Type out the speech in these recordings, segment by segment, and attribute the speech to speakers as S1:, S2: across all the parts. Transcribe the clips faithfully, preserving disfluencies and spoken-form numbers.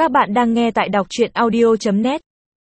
S1: Các bạn đang nghe tại đọc truyện audio chấm net.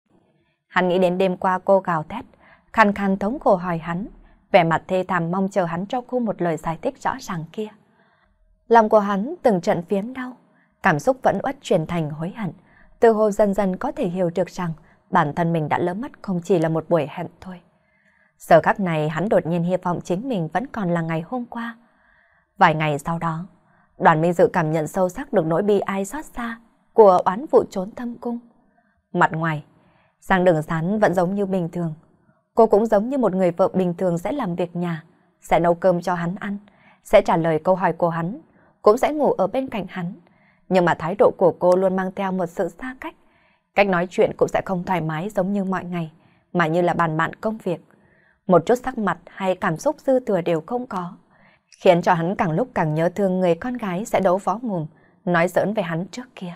S2: Hắn nghĩ đến đêm qua cô gào thét, khàn khàn thống khổ hỏi hắn, vẻ mặt thê thảm mong chờ hắn cho cô một lời giải thích rõ ràng kia. Lòng của hắn từng trận phiến đau, cảm xúc vẫn uất chuyển thành hối hận. Từ hồ dần dần có thể hiểu được rằng bản thân mình đã lỡ mất không chỉ là một buổi hẹn thôi. Giờ khắc này hắn đột nhiên hy vọng chính mình vẫn còn là ngày hôm qua. Vài ngày sau đó, Đoàn Minh Dự cảm nhận sâu sắc được nỗi bi ai xót xa của oán vụ trốn thâm cung. Mặt ngoài, Giang Đường Sán vẫn giống như bình thường. Cô cũng giống như một người vợ bình thường sẽ làm việc nhà, sẽ nấu cơm cho hắn ăn, sẽ trả lời câu hỏi của hắn, cũng sẽ ngủ ở bên cạnh hắn. Nhưng mà thái độ của cô luôn mang theo một sự xa cách. Cách nói chuyện cũng sẽ không thoải mái giống như mọi ngày, mà như là bàn bạn công việc. Một chút sắc mặt hay cảm xúc dư thừa đều không có, khiến cho hắn càng lúc càng nhớ thương người con gái sẽ đấu võ mồm, nói giỡn về hắn trước kia.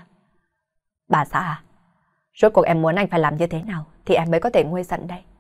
S2: Bà xã à, rốt cuộc em muốn anh phải làm như thế nào thì em mới có thể nguôi giận đây?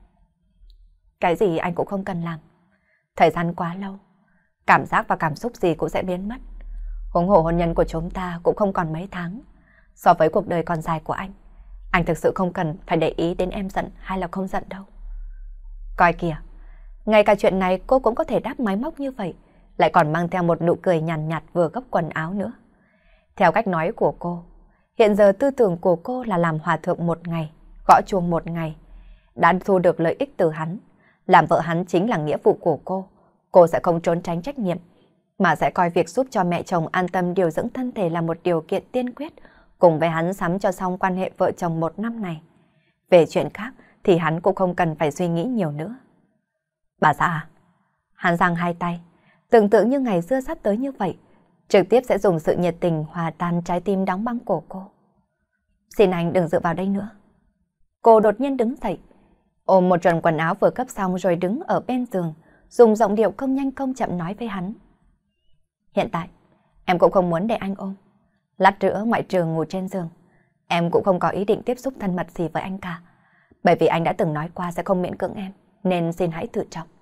S2: Cái gì anh cũng không cần làm. Thời gian quá lâu, cảm giác và cảm xúc gì cũng sẽ biến mất. Huống hồ hôn nhân của chúng ta cũng không còn mấy tháng. So với cuộc đời còn dài của anh, anh thực sự không cần phải để ý đến em giận hay là không giận đâu. Coi kìa, ngay cả chuyện này cô cũng có thể đáp máy móc như vậy, lại còn mang theo một nụ cười nhàn nhạt, nhạt vừa gấp quần áo nữa. Theo cách nói của cô, hiện giờ tư tưởng của cô là làm hòa thượng một ngày, gõ chuông một ngày. Đã thu được lợi ích từ hắn, làm vợ hắn chính là nghĩa vụ của cô. Cô sẽ không trốn tránh trách nhiệm, mà sẽ coi việc giúp cho mẹ chồng an tâm điều dưỡng thân thể là một điều kiện tiên quyết, cùng với hắn sắm cho xong quan hệ vợ chồng một năm này. Về chuyện khác thì hắn cũng không cần phải suy nghĩ nhiều nữa. Bà xã à? Hắn giang hai tay, tưởng tượng như ngày xưa sắp tới như vậy, trực tiếp sẽ dùng sự nhiệt tình hòa tan trái tim đóng băng của cô. Xin anh đừng dựa vào đây nữa. Cô đột nhiên đứng dậy, ôm một trận quần áo vừa cấp xong rồi đứng ở bên giường, dùng giọng điệu không nhanh không chậm nói với hắn. Hiện tại, em cũng không muốn để anh ôm. Lát nữa ngoại trừ ngủ trên giường, em cũng không có ý định tiếp xúc thân mật gì với anh cả. Bởi vì anh đã từng nói qua sẽ không miễn cưỡng em, nên xin hãy tự trọng.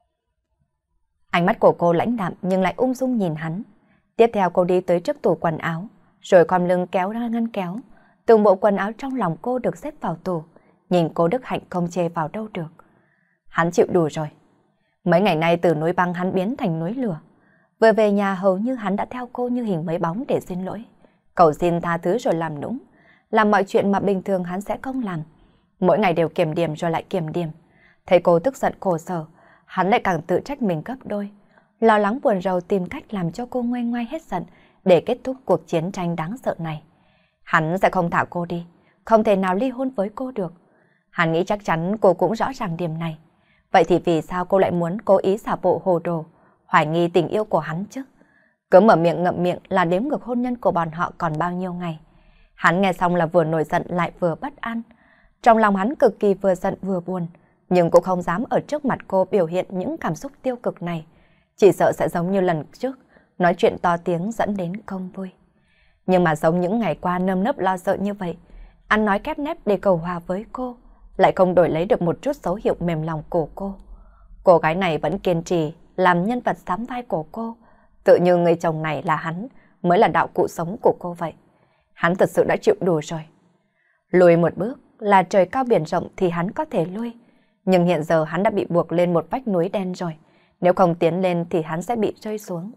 S2: Ánh mắt của cô lãnh đạm nhưng lại ung dung nhìn hắn. Tiếp theo cô đi tới trước tủ quần áo, rồi khom lưng kéo ra ngăn kéo. Từng bộ quần áo trong lòng cô được xếp vào tủ, nhìn cô Đức Hạnh không chê vào đâu được. Hắn chịu đủ rồi. Mấy ngày nay từ núi băng hắn biến thành núi lửa. Vừa về nhà hầu như hắn đã theo cô như hình mấy bóng để xin lỗi, cầu xin tha thứ rồi làm nũng, làm mọi chuyện mà bình thường hắn sẽ không làm. Mỗi ngày đều kiểm điểm rồi lại kiểm điểm. Thấy cô tức giận khổ sở, hắn lại càng tự trách mình gấp đôi. Lo lắng buồn rầu tìm cách làm cho cô nguôi ngoai hết giận để kết thúc cuộc chiến tranh đáng sợ này. Hắn sẽ không thả cô đi, không thể nào ly hôn với cô được. Hắn nghĩ chắc chắn cô cũng rõ ràng điểm này. Vậy thì vì sao cô lại muốn cố ý xả bộ hồ đồ, hoài nghi tình yêu của hắn chứ? Cứ mở miệng ngậm miệng là đếm ngược hôn nhân của bọn họ còn bao nhiêu ngày. Hắn nghe xong là vừa nổi giận lại vừa bất an. Trong lòng hắn cực kỳ vừa giận vừa buồn, nhưng cũng không dám ở trước mặt cô biểu hiện những cảm xúc tiêu cực này. Chỉ sợ sẽ giống như lần trước, nói chuyện to tiếng dẫn đến không vui. Nhưng mà giống những ngày qua nơm nớp lo sợ như vậy, ăn nói kép nép để cầu hòa với cô, lại không đổi lấy được một chút dấu hiệu mềm lòng của cô. Cô gái này vẫn kiên trì làm nhân vật sám vai của cô, tự như người chồng này là hắn, mới là đạo cụ sống của cô vậy. Hắn thật sự đã chịu đủ rồi. Lùi một bước là trời cao biển rộng thì hắn có thể lui, nhưng hiện giờ hắn đã bị buộc lên một vách núi đen rồi. Nếu không tiến lên thì hắn sẽ bị rơi xuống.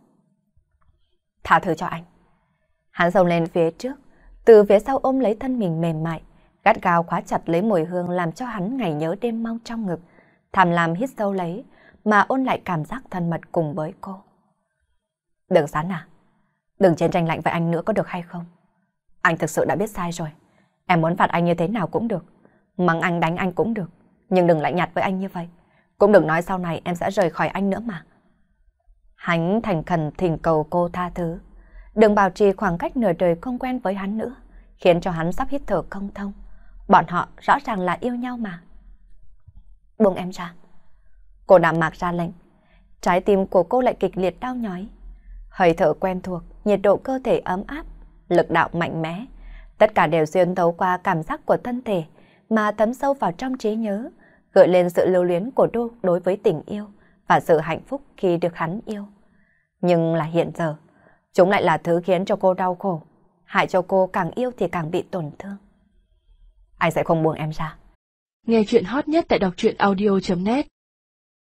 S2: Tha thứ cho anh. Hắn xông lên phía trước, từ phía sau ôm lấy thân mình mềm mại, gắt gao khóa chặt lấy mùi hương làm cho hắn ngày nhớ đêm mong trong ngực, tham lam hít sâu lấy mà ôn lại cảm giác thân mật cùng với cô. Đường Sán à, đừng chiến tranh lạnh với anh nữa có được hay không? Anh thực sự đã biết sai rồi. Em muốn phạt anh như thế nào cũng được, mắng anh đánh anh cũng được, nhưng đừng lạnh nhạt với anh như vậy. Cũng đừng nói sau này em sẽ rời khỏi anh nữa mà. Hắn thành khẩn thỉnh cầu cô tha thứ. Đừng bảo trì khoảng cách nửa đời không quen với hắn nữa, khiến cho hắn sắp hít thở không thông. Bọn họ rõ ràng là yêu nhau mà. Buông em ra. Cô đạm mạc ra lệnh. Trái tim của cô lại kịch liệt đau nhói. Hơi thở quen thuộc, nhiệt độ cơ thể ấm áp, lực đạo mạnh mẽ. Tất cả đều xuyên thấu qua cảm giác của thân thể mà thấm sâu vào trong trí nhớ, gợi lên sự lưu luyến của Đô đối với tình yêu và sự hạnh phúc khi được hắn yêu. Nhưng là hiện giờ, chúng lại là thứ khiến cho cô đau khổ. hại cho cô càng yêu thì càng bị tổn thương. Anh sẽ không buông em ra.
S1: Nghe chuyện hot nhất tại đọc truyện audio chấm net.